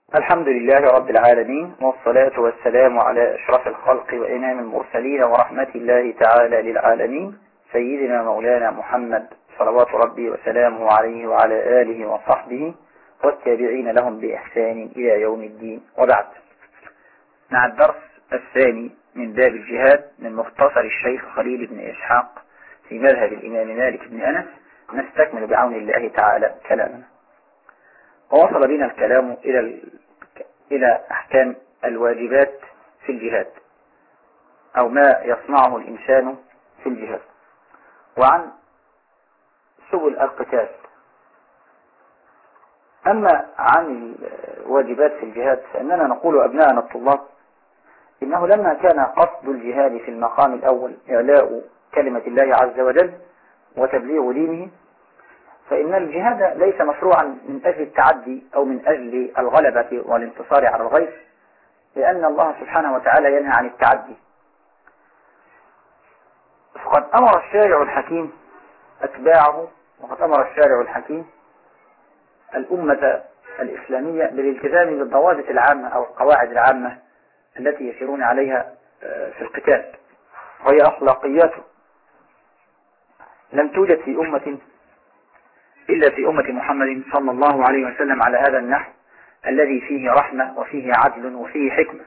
الحمد لله رب العالمين، والصلاة والسلام على أشرف الخلق وإمام المرسلين ورحمة الله تعالى للعالمين، سيدنا مولانا محمد صلوات ربي وسلامه عليه وعلى آله وصحبه والتابعين لهم بإحسان إلى يوم الدين. وبعد، مع الدرس الثاني من باب الجهاد من مختصر الشيخ خليل بن إسحاق في مذهب الإمام مالك بن أنس، نستكمل بعون الله تعالى كلامنا. ووصل بنا الكلام إلى أحكام الواجبات في الجهاد، أو ما يصنعه الإنسان في الجهاد، وعن سبل القتال. أما عن الواجبات في الجهاد فإننا نقول أبناءنا الطلاب إنه لما كان قصد الجهاد في المقام الأول إعلاء كلمة الله عز وجل وتبليغ دينه، فإن الجهاد ليس مشروعا من أجل التعدي أو من أجل الغلبة والانتصار على الغير، لأن الله سبحانه وتعالى ينهى عن التعدي. فقد أمر الشارع الحكيم أتباعه، وقد أمر الشارع الحكيم الأمة الإسلامية بالالتزام بالضوابط العامة أو القواعد العامة التي يسيرون عليها في القتال، وهي أخلاقياته لم توجد في أمة إلا في أمة محمد صلى الله عليه وسلم على هذا النحو الذي فيه رحمة وفيه عدل وفيه حكمة.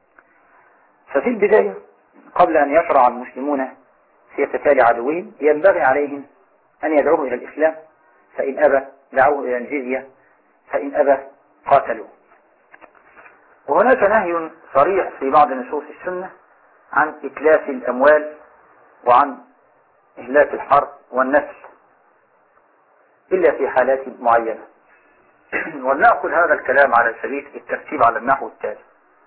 ففي البداية قبل أن يشرع المسلمون في قتال عدوهم ينبغي عليهم أن يدعوه إلى الإسلام، فإن أبى دعوه إلى الجزية، فإن أبى قاتلوه. وهناك نهي صريح في بعض نصوص السنة عن إتلاف الأموال وعن إهلاك الحرب والنسل إلا في حالات معينة. ولنأخذ هذا الكلام على سبيل الترتيب على النحو التالي.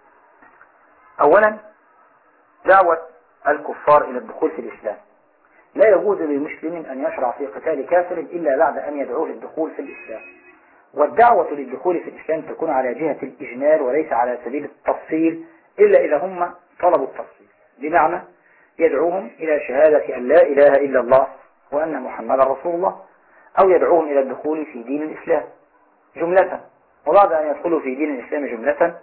أولا، دعوة الكفار إلى الدخول في الإسلام. لا يجوز للمسلم أن يشرع في قتال كافر إلا بعد أن يدعوه للدخول في الإسلام. والدعوة للدخول في الإسلام تكون على جهة الإجمال وليس على سبيل التفصيل إلا إذا هم طلبوا التفصيل، بمعنى يدعوهم إلى شهادة أن لا إله إلا الله وأن محمدا رسول الله، أو يدعوهم إلى الدخول في دين الإسلام جملة. وبعد أن يدخلوا في دين الإسلام جملة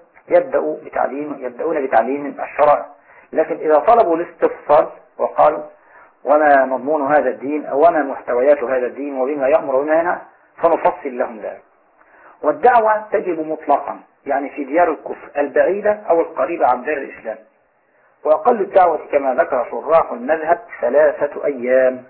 يبدأون بتعليم الشرائع. لكن إذا طلبوا الاستفصال وقالوا وما مضمون هذا الدين أو وما محتويات هذا الدين وبما يأمر وما ينهى، فنفصل لهم ذلك. والدعوة تجب مطلقا، يعني في ديار الكفر البعيدة أو القريبة عن دار الإسلام. وأقل الدعوة كما ذكر شراح المذهب 3 أيام.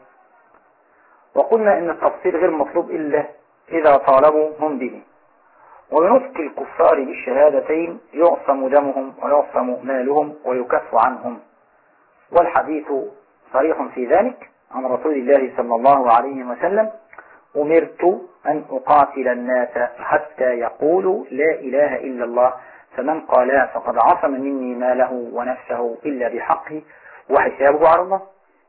وقلنا إن التفصيل غير مطلوب إلا إذا طالبوا هم به. وبنطق الكفار بالشهادتين يعصم دمهم ويعصم مالهم ويكف عنهم، والحديث صريح في ذلك عن رسول الله صلى الله عليه وسلم: أمرت أن أقاتل الناس حتى يقولوا لا إله إلا الله، فمن قالها فقد عصم مني ماله ونفسه إلا بحقه وحسابه على الله.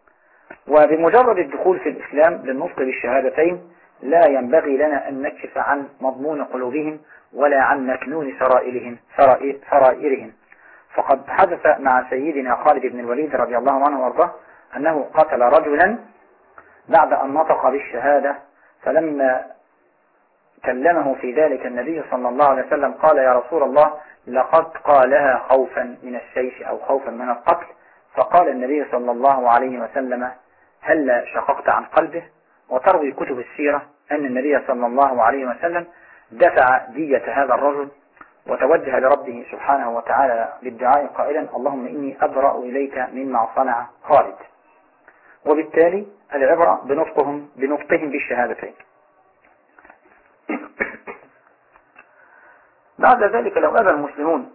وبمجرد الدخول في الإسلام للنطق بالشهادتين لا ينبغي لنا أن نكشف عن مضمون قلوبهم ولا عن مكنون سرائرهم. فقد حدث مع سيدنا خالد بن الوليد رضي الله عنه وارضاه أنه قتل رجلا بعد أن نطق بالشهادة، فلما كلمه في ذلك النبي صلى الله عليه وسلم قال: يا رسول الله، لقد قالها خوفا من السيف أو خوفا من القتل. فقال النبي صلى الله عليه وسلم: هل شققت عن قلبه؟ وتروي كتب السيرة أن النبي صلى الله عليه وسلم دفع دية هذا الرجل وتوجه لربه سبحانه وتعالى بالدعاء قائلا: اللهم إني أبرأ إليك مما صنع خالد. وبالتالي العبرة بنطقهم بالشهادتين. بعد ذلك لو أبى المسلمون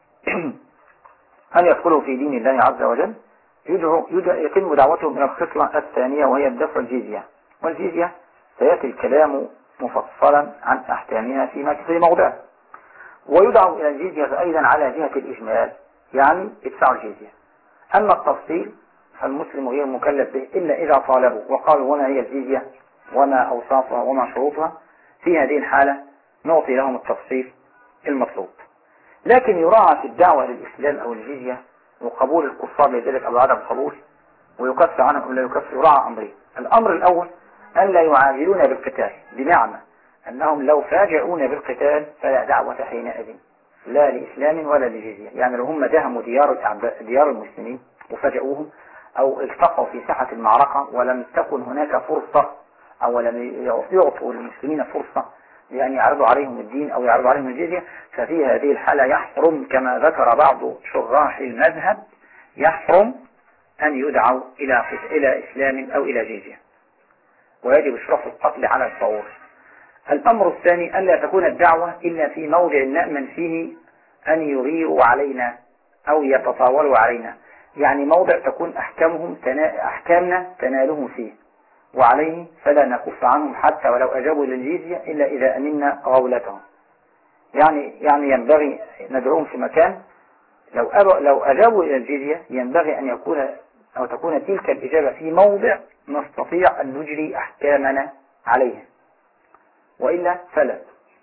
أن يدخلوا في دين الله عز وجل يتم دعوتهم إلى الخصلة الثانية، وهي الدفع الجزية. والجزية سيأتي الكلام مفصلا عن أحكامها في موضع. ويدعو إلى الجزية أيضا على جهة الإجمال، يعني ادفعوا الجزية. أما التفصيل فالمسلم غير مكلف به إلا إذا طالبوا وقالوا وما هي الجزية وما أوصافها وما شروطها. في هذه الحالة نعطي لهم التفصيل المطلوب. لكن يراعى في الدعوة للإسلام أو الجزية وقبول الكفار لذلك أو عدم قبول، ويكفر عنهم أو لا يكفر، يراعى أمرين. الأمر الأول أن لا يعاجلون بالقتال، بمعنى أنهم لو فاجئون بالقتال فلا دعوة حينئذ لا لإسلام ولا لجزية. يعني لو هم دهموا ديار المسلمين وفاجئوهم، أو التقوا في ساحة المعركة ولم تكن هناك فرصة، أو لم يعطوا المسلمين فرصة لأن يعرضوا عليهم الدين أو يعرضوا عليهم الجزية، ففي هذه الحالة يحرم كما ذكر بعض شراح المذهب، يحرم أن يدعوا إلى إسلام أو إلى جزية، ويجب إشراف القتل على الفور. الأمر الثاني ألا تكون الدعوة إلا في موضع نأمن فيه أن يغيروا علينا أو يتطاولوا علينا، يعني موضع تكون أحكامنا تنالهم فيه، وعليه فلا نكف عنهم حتى ولو أجابوا للجزية إلا إذا أمنا غولتهم. يعني ينبغي ندعوهم في مكان لو أجابوا إلى الجزية ينبغي أن تكون تلك الإجابة في موضع نستطيع أن نجري أحكامنا عليه، وإلا فلا.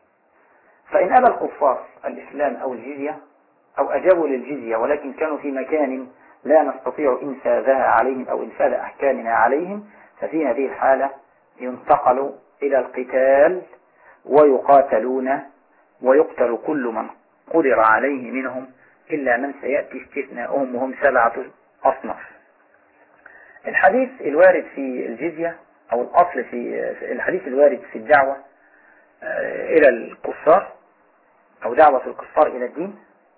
فإن أبى الكفار الإسلام أو الجزية، أو أجابوا للجزية ولكن كانوا في مكان لا نستطيع إنفاذها عليهم أو إنفاذ أحكامنا عليهم، ففي هذه الحالة ينتقل إلى القتال ويقاتلون ويقتل كل من قدر عليه منهم إلا من سيأتي استثناؤهم وهم 7 أصناف. الحديث الوارد في الجزية أو الأصل في الحديث الوارد في الدعوة إلى الكفار أو دعوة الكفار إلى الدين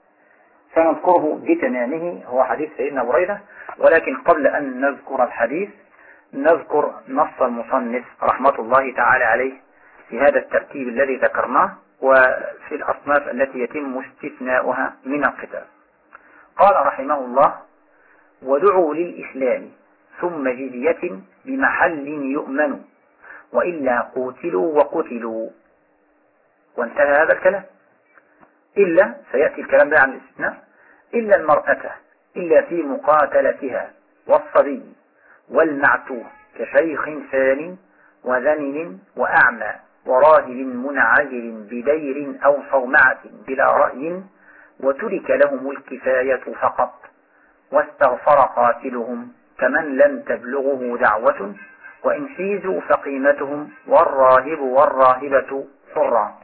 سنذكره بتمامه، هو حديث سيدنا بريدة. ولكن قبل أن نذكر الحديث نذكر نص المصنف رحمة الله تعالى عليه في هذا الترتيب الذي ذكرناه وفي الأصناف التي يتم استثناؤها من القتال. قال رحمه الله: ودعوا للإسلام ثم جزية بمحل يؤمن وإلا قوتلوا وقتلوا. وانتهى هذا الكلام. إلا سيأتي الكلام ده عن الاستثناء: إلا المرأة إلا في مقاتلتها والصبي والمعتوه كشيخ ثاني وذنن وأعمى وراهب منعزل بدير أو صومعة بلا رأي وترك لهم الكفاية فقط واستغفر قاتلهم كمن لم تبلغه دعوة وإن حيزوا فقيمتهم والراهب والراهبة حران.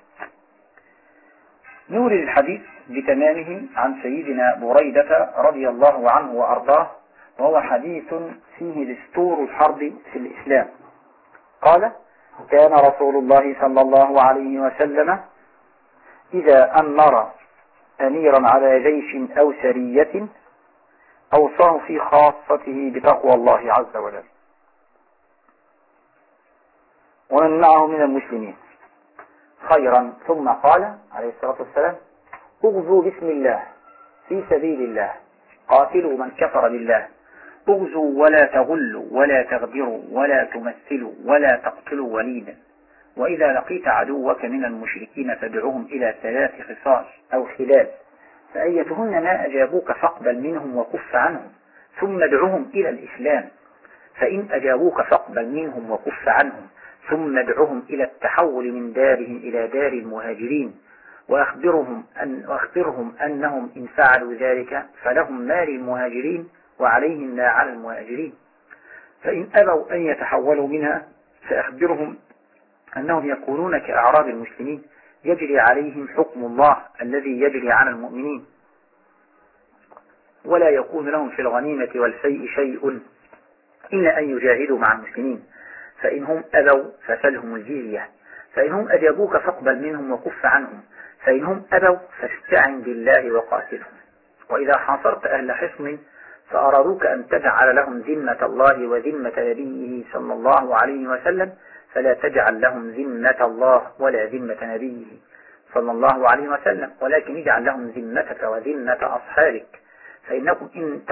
نورد الحديث بتمامه عن سيدنا بريدة رضي الله عنه وأرضاه، وهو حديث فيه دستور الحرب في الإسلام. قال: كان رسول الله صلى الله عليه وسلم إذا أمر أميرا على جيش أو سرية أوصاه في خاصته بتقوى الله عز وجل ومن معه من المسلمين خيرا، ثم قال عليه الصلاة والسلام: اغزوا بسم الله في سبيل الله، قاتلوا من كفر بالله، اغزوا ولا تغلوا ولا تغدروا ولا تمثلوا ولا تقتلوا وليدا، وإذا لقيت عدوك من المشركين فادعوهم إلى 3 خصال أو خلال، فأيتهن ما أجابوك فاقبل منهم وكف عنهم، ثم ادعوهم إلى الإسلام، فإن أجابوك فاقبل منهم وكف عنهم، ثم ادعوهم إلى التحول من دارهم إلى دار المهاجرين، وأخبرهم أنهم إن فعلوا ذلك فلهم ما للمهاجرين وعليهم ما على المهاجرين، فإن أبوا أن يتحولوا منها فأخبرهم أنهم يكونون كأعراب المسلمين يجري عليهم حكم الله الذي يجري على المؤمنين، ولا يكون لهم في الغنيمة والفيء شيء إلا أن يجاهدوا مع المسلمين، فإنهم أبوا فسلهم الجزية، فإنهم أجابوك فاقبل منهم وكف عنهم، فإنهم أبوا فاستعن بالله وقاتلهم، وإذا حاصرت أهل حصن فأرادوك أن تجعل لهم ذمة الله وذمة نبيه صلى الله عليه وسلم فلا تجعل لهم ذمة الله ولا ذمة نبيه صلى الله عليه وسلم، ولكن اجعل لهم ذمتك وذمة أصحابك، فإنكم إن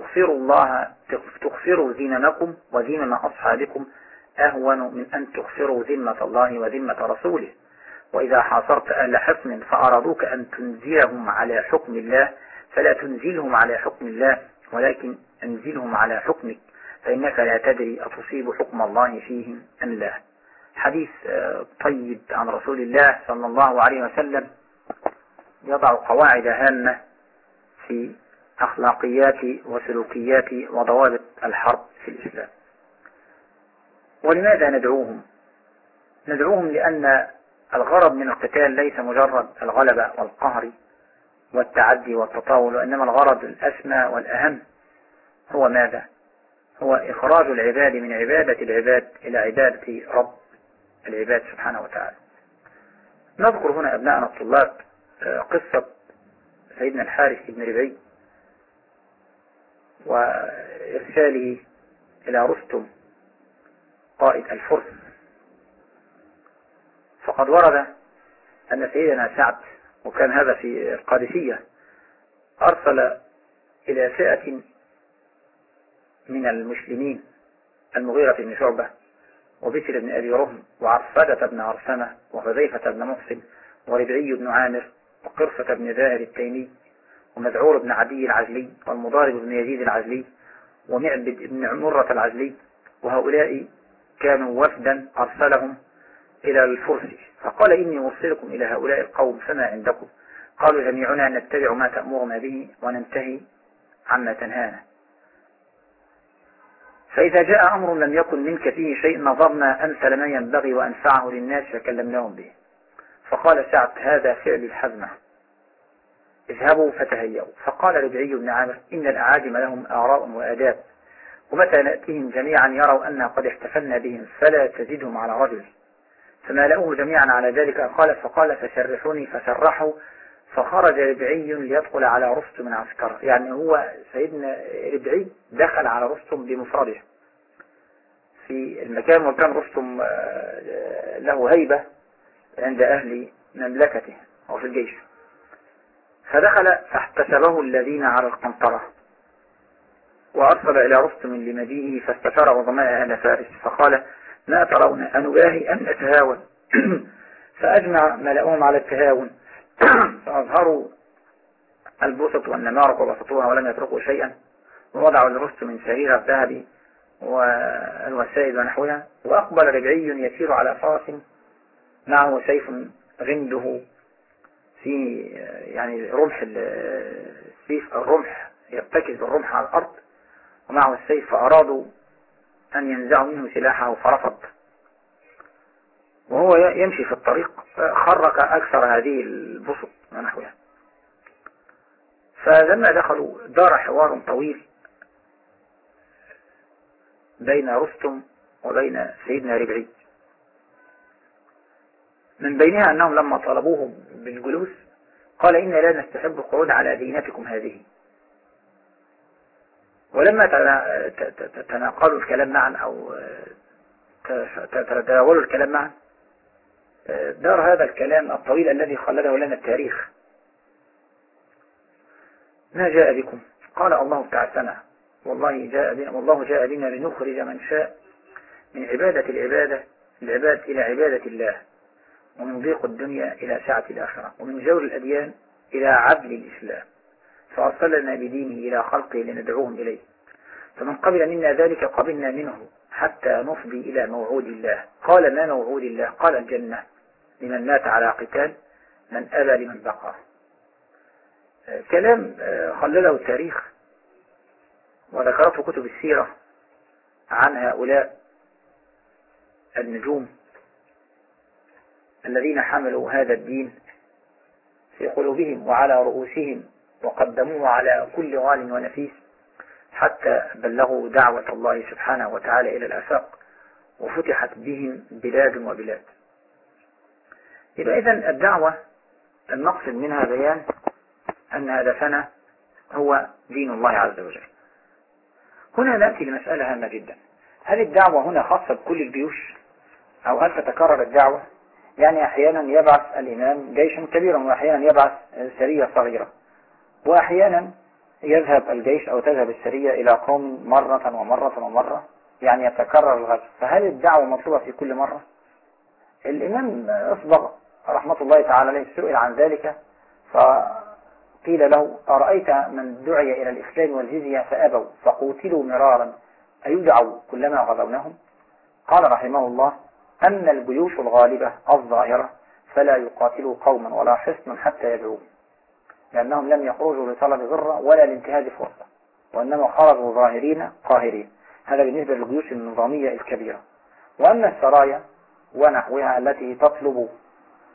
تغفروا ذممكم وذمم أصحابكم أهون من أن تغفروا ذمة الله وذمة رسوله. وإذا حاصرت أهل حصن فأرادوك أن تنزلهم على حكم الله فلا تنزلهم على حكم الله ولكن انزلهم على حكمك، فإنك لا تدري أتصيب حكم الله فيهم أم لا. حديث طيب عن رسول الله صلى الله عليه وسلم يضع قواعد هامة في أخلاقيات وسلوكيات وضوابط الحرب في الإسلام. ولماذا ندعوهم؟ ندعوهم لأن الغرض من القتال ليس مجرد الغلبة والقهر والتعدي والتطاول، وإنما الغرض الأسمى والأهم هو ماذا؟ هو إخراج العباد من عبادة العباد إلى عبادة رب العباد سبحانه وتعالى. نذكر هنا أبناءنا الطلاب قصة سيدنا الحارث بن ربيعي وإرساله إلى رستم قائد الفرس. فقد ورد أن سيدنا سعد، وكان هذا في القادسية، أرسل إلى فئة من المسلمين المغيرة بن شعبة وبشر بن أبي رهم وعرفدة بن عرسمة وحذيفة بن محسن وربعي بن عامر وقرفة بن زاهر التيمي ومذعور بن عدي العجلي والمضارب بن يزيد العجلي ومعبد بن مرة العجلي، وهؤلاء كانوا وفدا أرسلهم إلى الفرس. فقال إني أرسلكم إلى هؤلاء القوم فما عندكم؟ قالوا جميعنا نتبع ما تأمرنا به وننتهي عما تنهانا، فإذا جاء أمر لم يكن منك فيه شيء نظرنا أمثل ما ينبغي وأنفعه للناس فكلمناهم به. فقال سعد هذا فعل الحزمة، اذهبوا فتهيئوا. فقال ربعي بن عامر إن الأعاجم لهم آراء وآداب، ومتى نأتيهم جميعا يروا أننا قد احتفلنا بهم فلا تزدهم على رجل. فمالأوه جميعا على ذلك. فقال فسرحوني فسرحوا، فخرج ربعي ليدخل على رستم من عسكره. يعني هو سيدنا ربعي دخل على رستم بمفرده في المكان، وكان رستم له هيبة عند أهل مملكته أو في الجيش. فدخل فاحتسبه الذين على القنطرة وأرسل إلى رستم لمجيئه فاستشار عظماء أهل فارس فقال ما ترون أنباهي أم أتهاون؟ فأجمع ملأهم على التهاون فأظهروا البسط والنمارق وبسطوها ولم يتركوا شيئا، ووضعوا لرستم من سرير الذهب والوسائل ونحوها. وأقبل ربعي يسير على فرس معه سيف غنده في يعني رمح السيف، الرمح يرتكز بالرمح على الأرض ومعه السيف، فأرادوا أن ينزعوا منه سلاحه فرفض، وهو يمشي في الطريق خرق أكثر هذه البسط ونحوها. فلما دخلوا دار حوار طويل بين رستم وبين سيدنا ربعي، من بينها أنهم لما طلبوه بالجلوس قال إن لا نستحب القعود على دينتكم هذه. ولما تناقلوا الكلام معا أو تداولوا الكلام معا دار هذا الكلام الطويل الذي خلده لنا التاريخ. ما جاء بكم؟ قال الله تعالى والله جاء بنا لنخرج من شاء من عبادة العباد إلى عبادة الله، ومن ضيق الدنيا إلى سعة الآخرة، ومن جور الأديان إلى عدل الإسلام، فأرسلنا بدينه إلى خلقه لندعوهم إليه، فمن قبل منا ذلك قبلنا منه حتى نفضي إلى موعود الله. قال ما موعود الله؟ قال الجنة لمن مات على قتال، من أبى لمن بقى. كلام خلله التاريخ وذكرته كتب السيرة عن هؤلاء النجوم الذين حملوا هذا الدين في قلوبهم وعلى رؤوسهم وقدموه على كل غال ونفيس حتى بلغوا دعوة الله سبحانه وتعالى إلى الآفاق وفتحت بهم بلاد وبلاد. يبقى إذن الدعوة المقصد منها بيان أن هدفنا هو دين الله عز وجل. هنا نأتي لمسألة هامة جدا، هل الدعوة هنا خاصة بكل الجيوش أو هل تتكرر الدعوة؟ يعني أحيانا يبعث الإمام جيشا كبيرا وأحيانا يبعث سرية صغيرة، وأحيانا يذهب الجيش أو تذهب السرية إلى قوم مرة ومرة ومرة، يعني يتكرر الغزو. فهل الدعوة مطلوبة في كل مرة؟ الإمام أصبغ رحمة الله تعالى عليه سئل عن ذلك فقيل له أرأيت من دعي إلى الإسلام والجزية فأبوا فقوتلوا مرارا أيدعوا كلما غزونهم؟ قال رحمه الله أما الجيوش الغالبة الظاهرة فلا يقاتلوا قوما ولا حصنا حتى يدعوا، لأنهم لم يخرجوا لطلب ضرة ولا لانتهاز فرصة، وإنما خرجوا ظاهرين قاهرين. هذا بالنسبة للجيوش النظامية الكبيرة. وأما السرايا ونحوها التي تطلب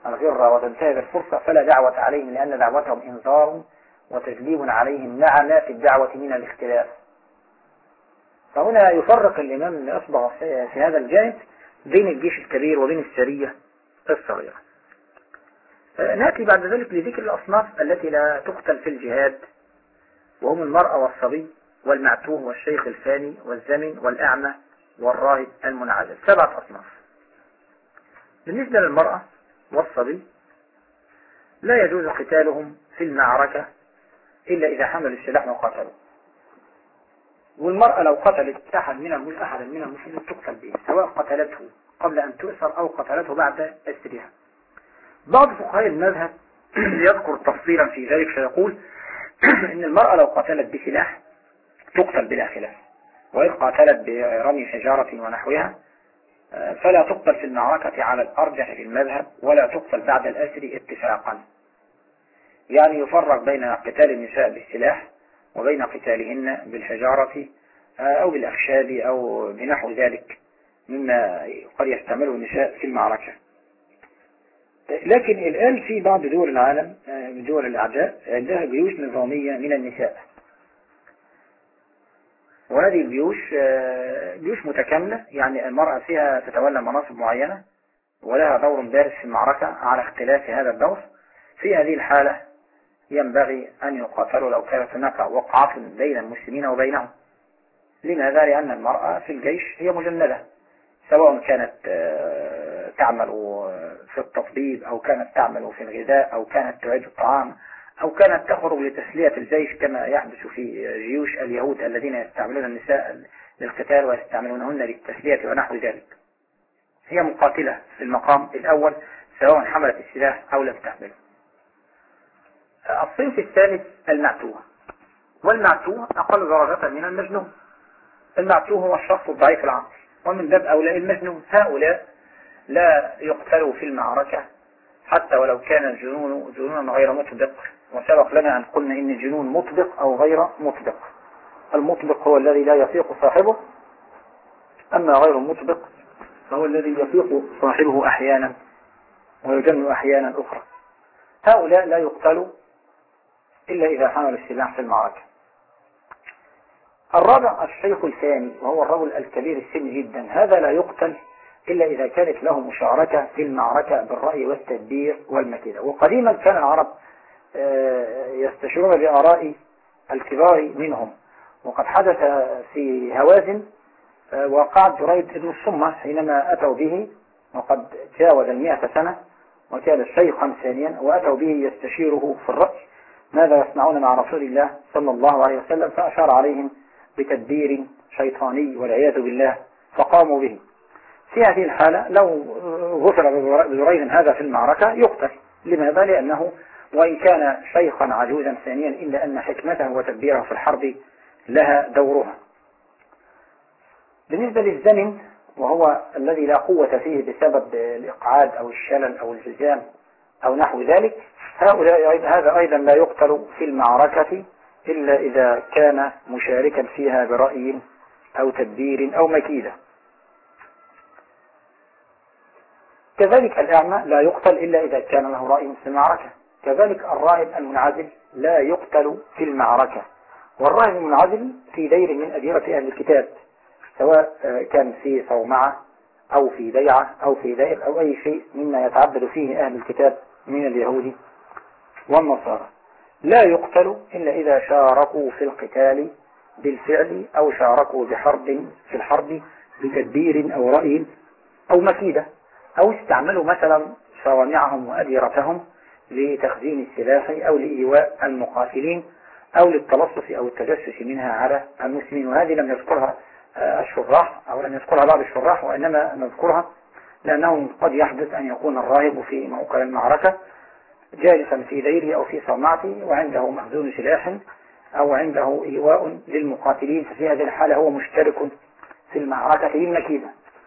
الغرة وتنتهز الفرصة فلا دعوة عليهم، لأن دعوتهم إنذار وتجليب عليهم مع ما في الدعوة من الاختلاف. فهنا يفرق الإمام الأصبغ في هذا الجانب بين الجيش الكبير وبين السرية الصغيرة. نأتي بعد ذلك لذكر الأصناف التي لا تقتل في الجهاد، وهم المرأة والصبي والمعتوه والشيخ الفاني والزمن والأعمى والراهب المنعزل، 7 أصناف. بالنسبة للمرأة والصبي لا يجوز قتالهم في المعركة إلا إذا حملوا السلاح وقاتلوا. والمرأة لو قتلت أحدا من المسلمين تقتل به، سواء قتلته قبل أن تؤسر أو قتلته بعد أسرها. بعض فقهاء المذهب يذكر تفصيلا في ذلك فيقول إن المرأة لو قتلت بسلاح تقتل بلا خلاف، وإذ قاتلت برمي حجارة ونحوها فلا تقتل في المعركة على الأرجح في المذهب، ولا تقتل بعد الأسر اتفاقا. يعني يفرق بين قتال النساء بالسلاح وبين قتالهن بالحجارة أو بالأخشاب أو بنحو ذلك مما قد يستعمله النساء في المعركة. لكن الآن في بعض دول العالم، دول الأعداء، عندها جيوش نظامية من النساء، وهذه الجيوش جيوش متكاملة، يعني المرأة فيها تتولى مناصب معينة ولها دور بارز في المعركة على اختلاف هذا الدور. في هذه الحالة ينبغي أن يقاتلوا لو كانت هناك وقعة بين المسلمين وبينهم. لماذا؟ لأن المرأة في الجيش هي مجندة، سواء كانت تعمل في التطبيب أو كانت تعمل في الغذاء أو كانت تعد الطعام أو كانت تخرج لتسلية الجيش كما يحدث في جيوش اليهود الذين يستعملون النساء للقتال ويستعملونهن للتسلية ونحو ذلك. هي مقاتلة في المقام الأول سواء حملت السلاح أو لم تحمله. الصنف الثالث المعتوه، والمعتوه أقل درجة من المجنون. المعتوه هو الشخص الضعيف العقل، ومن باب أولى المجنون. هؤلاء لا يقتلوا في المعركة حتى ولو كان الجنون جنونا غير مطبق، وسبق لنا أن قلنا إن الجنون مطبق أو غير مطبق. المطبق هو الذي لا يفيق صاحبه، أما غير المطبق فهو الذي يفيق صاحبه أحيانا ويجن أحيانا أخرى. هؤلاء لا يقتلوا إلا إذا حملوا السلاح في المعركة. الرابع الشيخ الثاني، وهو الرجل الكبير السن جدا، هذا لا يقتل إلا إذا كانت له مشاركة في المعركة بالرأي والتدبير والمكيدة. وقديما كان العرب يستشيرون بآراء الكبار منهم، وقد حدث في هوازن وقعت جريد ابن الصمة حينما أتوا به وقد جاوز 100 سنة وكان شيخا ثانيا، وأتوا به يستشيره في الرأي ماذا يصنعون مع رسول الله صلى الله عليه وسلم، فأشار عليهم بتدبير شيطاني والعياذ بالله فقاموا به. في هذه الحالة لو غفر بجريد هذا في المعركة يقتل. لماذا؟ لأنه وإن كان شيخا عجوزا ثانيا إلا أن حكمته وتدبيره في الحرب لها دورها. بالنسبة للزمن، وهو الذي لا قوة فيه بسبب الإقعاد أو الشلل أو الجزام أو نحو ذلك، هذا أيضا لا يقتل في المعركة إلا إذا كان مشاركا فيها برأي أو تدبير أو مكيدة. كذلك الأعمى لا يقتل إلا إذا كان له رأي في المعركة. كذلك الراهب المنعزل لا يقتل في المعركة. والراهب المنعزل في دير من أديرة أهل الكتاب، سواء كان في صومعة أو في بيعة أو في دائر أو أي شيء مما يتعبد فيه أهل الكتاب من اليهود والنصارى، لا يقتل إلا إذا شاركوا في القتال بالفعل أو شاركوا في الحرب بتدبير أو رأي أو مكيدة، أو استعملوا مثلا صوامعهم وأديرتهم لتخزين السلاح أو لإيواء المقاتلين أو للتلصص أو التجسس منها على المسلمين. وهذه لم يذكرها الشراح أو لم يذكرها بعض الشراح، وإنما نذكرها لأنه قد يحدث أن يكون الراهب في موقع المعركة جالسا في ديره أو في صومعته وعنده مخزون سلاح أو عنده إيواء للمقاتلين، ففي هذه الحالة هو مشترك في المعركة بالمكيدة.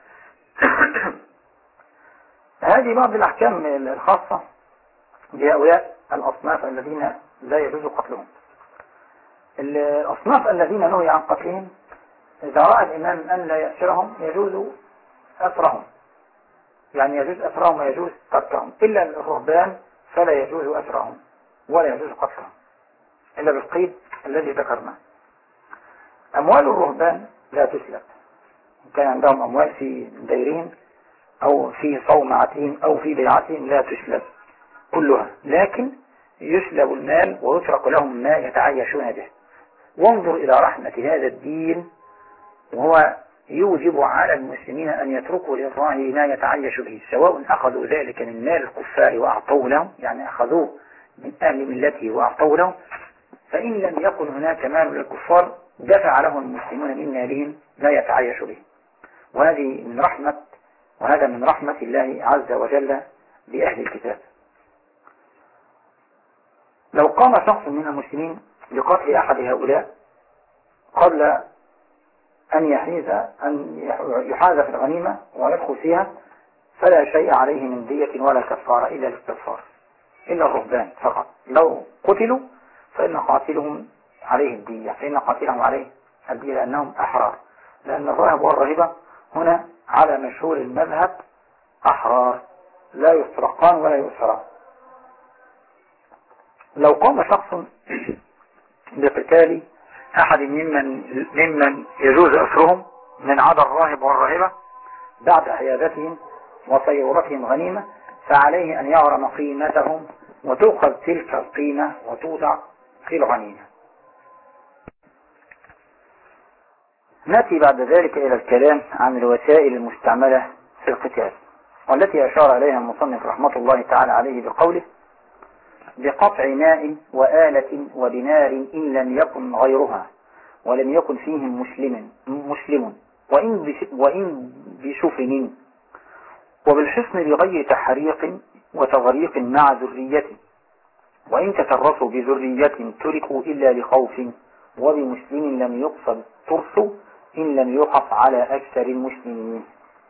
هذه بعض الأحكام الخاصة بهؤلاء الأصناف الذين لا يجوز قتلهم. الأصناف الذين نهي عن قتلهم إذا رأى الإمام أن لا يأسرهم يجوز أسرهم، يعني يجوز أسرهم ويجوز قتلهم، إلا الرهبان فلا يجوز أسرهم ولا يجوز قتلهم إلا بالقيد الذي ذكرناه. أموال الرهبان لا تسلب، كان عندهم أموال في ديرهم أو في صومعتهم أو في بيعتهم لا تسلب كلها، لكن يسلب المال ويترك لهم ما يتعايشون به. وانظر إلى رحمة هذا الدين، وهو يوجب على المسلمين أن يتركوا للراعي ما يتعايش به، سواء أخذوا ذلك من مال الكفار وأعطوه لهم، يعني أخذوه من أهل ملته وأعطوه لهم، فإن لم يكن هناك مال للكفار دفع لهم المسلمون من مالهم ما يتعايش به. وهذا من رحمة الله عز وجل بأهل الكتاب. لو قام شخص من المسلمين بقتل أحد هؤلاء قبل أن يحاز في الغنيمة ويدخل فيها، فلا شيء عليه من دية ولا كفارة إلا الاستغفار، إلا الرهبان فقط. لو قتلوا فإن قاتلهم عليه الدية، لأنهم أحرار، لأن الراهب والراهبة هنا على مشهور المذهب أحرار لا يسرقان ولا يؤسران. لو قام شخص بقتال أحد ممن يجوز أسرهم من عدا الراهب والراهبة بعد حيازتهم وصيرتهم غنيمة، فعليه أن يغرم قيمتهم وتؤخذ تلك القيمة وتوضع في الغنيمة. نأتي بعد ذلك إلى الكلام عن الوسائل المستعملة في القتال، والتي أشار إليها المصنف رحمة الله تعالى عليه بقوله: بقطع ماء وآلة وبنار إن لم يكن غيرها ولم يكن فيهم مسلم وإن بشفن، وبالحصن بغير تحريق وتضريق مع ذرية، وإن تترسوا بذرية تركوا إلا لخوف، وبمسلم لم يقصد ترس إن لم يقف على أكثر المسلمين.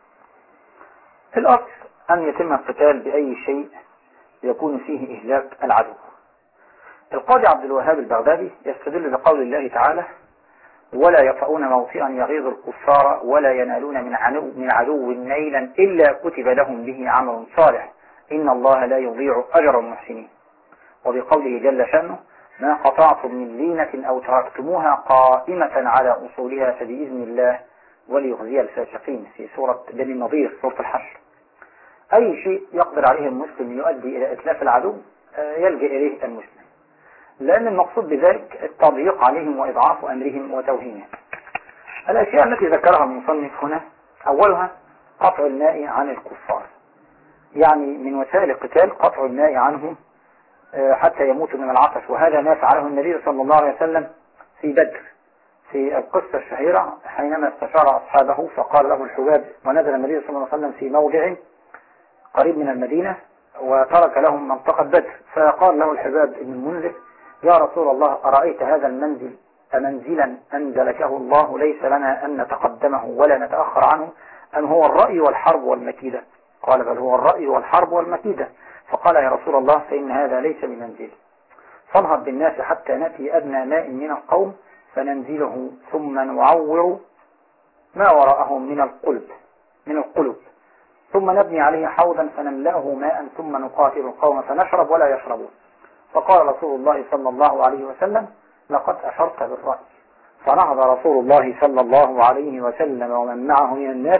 الأصل أن يتم القتال بأي شيء يكون فيه إهلاك العدو. القاضي عبد الوهاب البغدادي يستدل بقول الله تعالى: ولا يطؤون موطئا يغيظ الكفار ولا ينالون من عدو نيلا إلا كتب لهم به عمل صالح إن الله لا يضيع أجر المحسنين. وبقوله جل شأنه: ما قطعتم من لينة أو تركتموها قائمة على أصولها فبإذن الله وليخزي الفاسقين، في سورة بني النضير، سورة الحشر. أي شيء يقدر عليه المسلم يؤدي إلى إتلاف العدو يلجأ إليه المسلم، لأن المقصود بذلك التضييق عليهم وإضعاف أمرهم وتوهينهم. الأشياء التي ذكرها المصنف هنا أولها قطع الماء عن الكفار، يعني من وسائل القتال قطع الماء عنهم حتى يموتوا من العطش، وهذا ما فعله النبي صلى الله عليه وسلم في بدر، في القصة الشهيرة حينما استشار أصحابه فقال له الحباب، ونزل النبي صلى الله عليه وسلم في موضع قريب من المدينة وترك لهم منطقة بدر، فقال له الحباب بن المنذر: يا رسول الله، أرأيت هذا المنزل أمنزلا أنزلكه الله ليس لنا أن نتقدمه ولا نتأخر عنه، أم هو الرأي والحرب والمكيدة؟ قال: بل هو الرأي والحرب والمكيدة. فقال: يا رسول الله، فإن هذا ليس بمنزل، فانهض بالناس حتى نأتي أدنى ماء من القوم فننزله ثم نعور ما وراءه من القلب ثم نبني عليه حوضا فنملأه ماء ثم نقاتل القوم فنشرب ولا يشربون. فقال رسول الله صلى الله عليه وسلم: لقد أشرت بالرأي. فنهض رسول الله صلى الله عليه وسلم ومن معه من الناس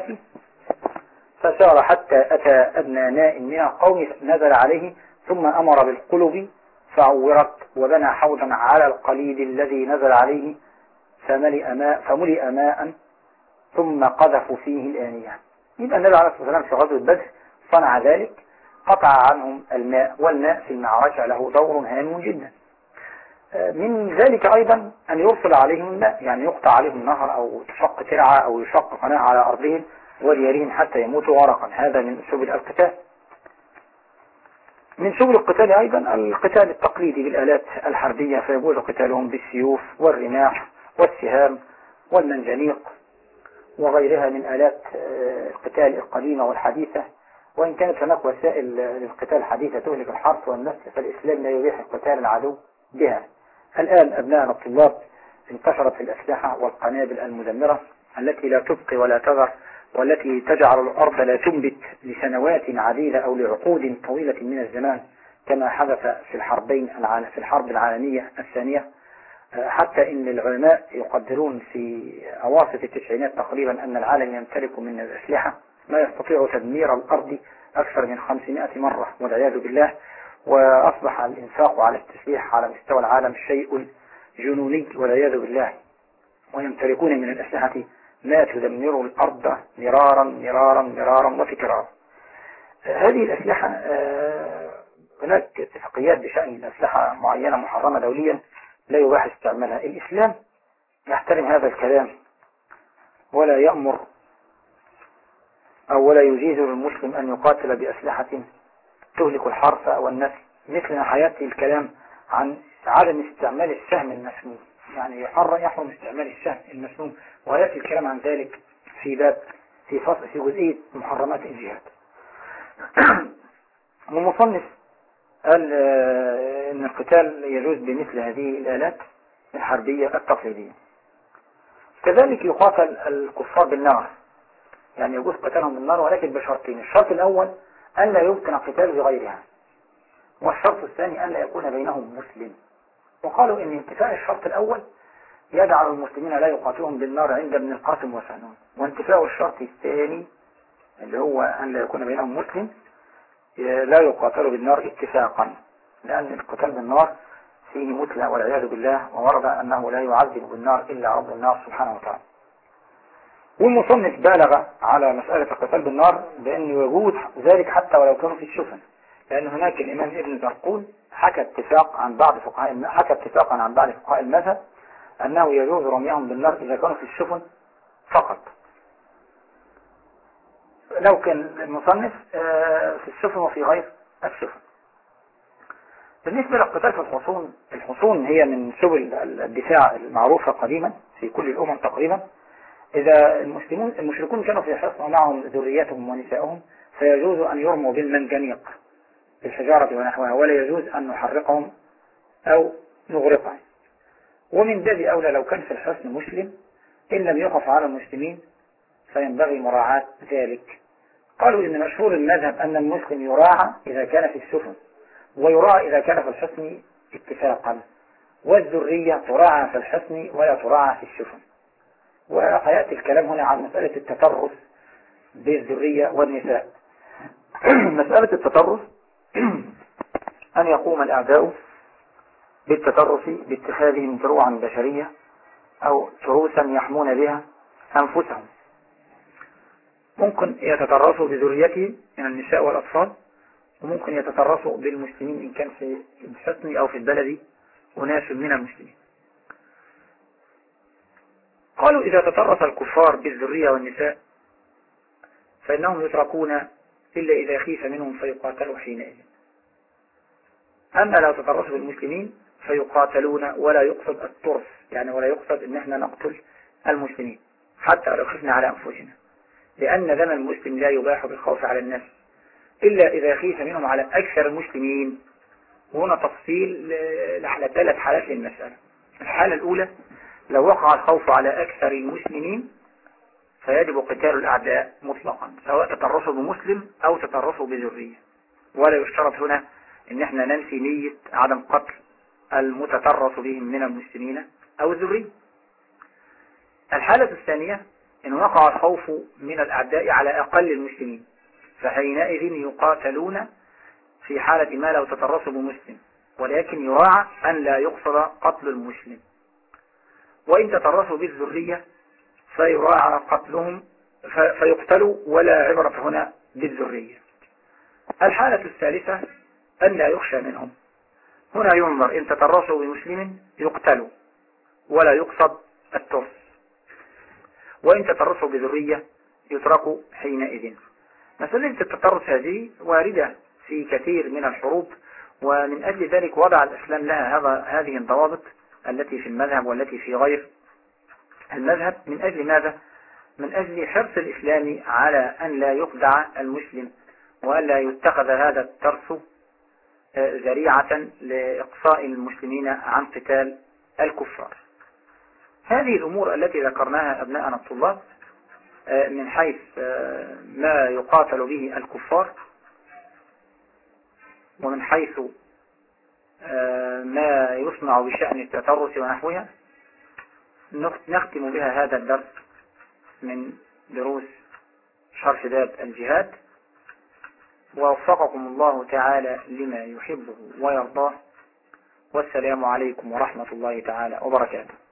فسار حتى أتى أدنى ماء من القوم نزل عليه ثم أمر بالقلب فعورت وبنى حوضا على القليل الذي نزل عليه فملئ ماء ثم قذفوا فيه الآنية. يبقى النبي عليه الصلاة والسلام في غزوة بدر صنع ذلك، قطع عنهم الماء، والماء في المعركة له دور هام جدا. من ذلك أيضا أن يرسل عليهم الماء، يعني يقطع عليهم نهر أو تشق ترعة أو يشق قناة على أرضهم وليريهم حتى يموتوا غرقا. هذا من سبل القتال. من سبل القتال أيضا القتال التقليدي بالآلات الحربية، فيجوز قتالهم بالسيوف والرماح والسهام والمنجنيق وغيرها من آلات القتال القديمة والحديثة. وإن كانت هناك وسائل للقتال الحديثة تهلك الحرث والنسل، فالإسلام لا يبيح قتال العدو بها. الآن أبناءنا الطلاب انتشرت الأسلحة والقنابل المدمرة التي لا تبقي ولا تذر والتي تجعل الأرض لا تنبت لسنوات عديدة أو لعقود طويلة من الزمان كما حدث في الحرب العالمية الثانية. حتى إن العلماء يقدرون في أواسط التسعينات تقريبا أن العالم يمتلك من الأسلحة ما يستطيع تدمير الأرض أكثر من 500 مرة والعياذ بالله. وأصبح الإنفاق على التسليح على مستوى العالم شيء جنوني والعياذ بالله، ويمتلكون من الأسلحة ما تدمر الأرض مرارا مرارا مرارا وتكرارا. هذه الأسلحة هناك اتفاقيات بشأن الأسلحة معينة محرمة دوليا لا يباح استعمالها. الإسلام يحترم هذا الكلام ولا يأمر أو ولا يجيز للمسلم أن يقاتل بأسلحة تهلك الحرث أو النسل، مثل ما حياتي الكلام عن عدم استعمال السهم المسموم، يعني يحرم استعمال السهم المسموم، ويأتي الكلام عن ذلك في جزئية محرمات الجهاد. المصنف قال إن القتال يجوز بمثل هذه الآلات الحربية التقليدية. كذلك يقاتل الكفار بالنار، يعني يجوز قتالهم بالنار ولكن بشرطين: الشرط الأول أن لا يمكن القتال بغيرها، والشرط الثاني أن لا يكون بينهم مسلم. وقالوا إن انتفاء الشرط الأول يجعل المسلمين لا يقاتلهم بالنار عند ابن القاسم وسنون، وانتفاء الشرط الثاني اللي هو أن لا يكون بينهم مسلم لا يقاتلوا بالنار اتفاقا، لأن القتال بالنار فيه متلى والعياذ بالله، وورد أنه لا يعذب بالنار إلا رب النار سبحانه وتعالى. والمصنف بالغ على مسألة القتال بالنار بأن وجود ذلك حتى ولو كانوا في السفن، لأن هناك الإمام ابن زرقون حكى اتفاقا عن بعض فقهاء المذهب أنه يجوز رميهم بالنار إذا كانوا في السفن فقط، لو كان المصنف في السفن وفي غير السفن. بالنسبة للقتال في الحصون هي من سبل الدفاع المعروفة قديما في كل الأمم تقريبا. إذا المشركون كانوا في حصن ومعهم ذرياتهم ونسائهم فيجوز أن يرموا بالمنجنيق بالحجارة ونحوها، ولا يجوز أن نحرقهم أو نغرقهم. ومن باب أولى لو كان في الحصن مسلم إن لم يقف على المسلمين فينبغي مراعاة ذلك. قالوا إن مشهور المذهب أن المسلم يراعى إذا كان في السفن ويراعى إذا كان في الحصن اتفاقا، والذرية تراعى في الحصن ولا تراعى في السفن. وحياتي الكلام هنا عن مسألة التطرف بالذرية والنساء. مسألة التطرف أن يقوم الأعداء بالتطرف باتخاذهم دروعا بشرية أو تروسا يحمون بها أنفسهم. ممكن يتطرفوا بذريته من النساء والأطفال، وممكن يتطرفوا بالمسلمين إن كان في الحصن أو في البلد أناس من المسلمين. قالوا إذا تطرف الكفار بالذرية والنساء فإنهم يتركون إلا إذا خيف منهم فيقاتلوا حينئذ. أما لو تطرفوا بالمسلمين فيقاتلون ولا يقصد الطرف، يعني ولا يقصد إن احنا نقتل المسلمين حتى لو خفنا على أنفسنا، لأن دم المسلم لا يباح بالخوف على الناس إلا إذا خيف منهم على أكثر المسلمين. وهنا تفصيل على 3 حالات للمسألة. الحالة الأولى لو وقع الخوف على أكثر المسلمين فيجب قتال الأعداء مطلقا، سواء تطرفوا بمسلم أو تطرفوا بذرية، ولا يشترط هنا إن احنا ننفي نية عدم قتل المتطرف بهم من المسلمين أو الذرية. الحالة الثانية إن وقع الخوف من الأعداء على أقل المسلمين فحينئذ يقاتلون في حالة ما لو تطرفوا بمسلم، ولكن يراعى أن لا يقصد قتل المسلم. وإن تطرفوا بالذرية فيراعى قتلهم فيقتلوا ولا عبرة هنا بالذرية. الحالة الثالثة أن لا يخشى منهم، هنا ينظر إن تطرفوا بمسلم يقتلوا ولا يقصد الترس، وإن تطرفوا بذرية يتركوا حينئذ. مسألة التطرف هذه واردة في كثير من الحروب، ومن أجل ذلك وضع الإسلام لها هذه الضوابط التي في المذهب والتي في غير المذهب. من أجل ماذا؟ من أجل حرص الإسلام على أن لا يخدع المسلم وأن لا يتخذ هذا الترس ذريعة لإقصاء المسلمين عن قتال الكفار. هذه الأمور التي ذكرناها أبناءنا الطلاب من حيث ما يقاتل به الكفار، ومن حيث ما يصنع بشأن التترس ونحوها، نختم بها هذا الدرس من دروس شرح باب الجهاد. ووفقكم الله تعالى لما يحبه ويرضاه، والسلام عليكم ورحمة الله تعالى وبركاته.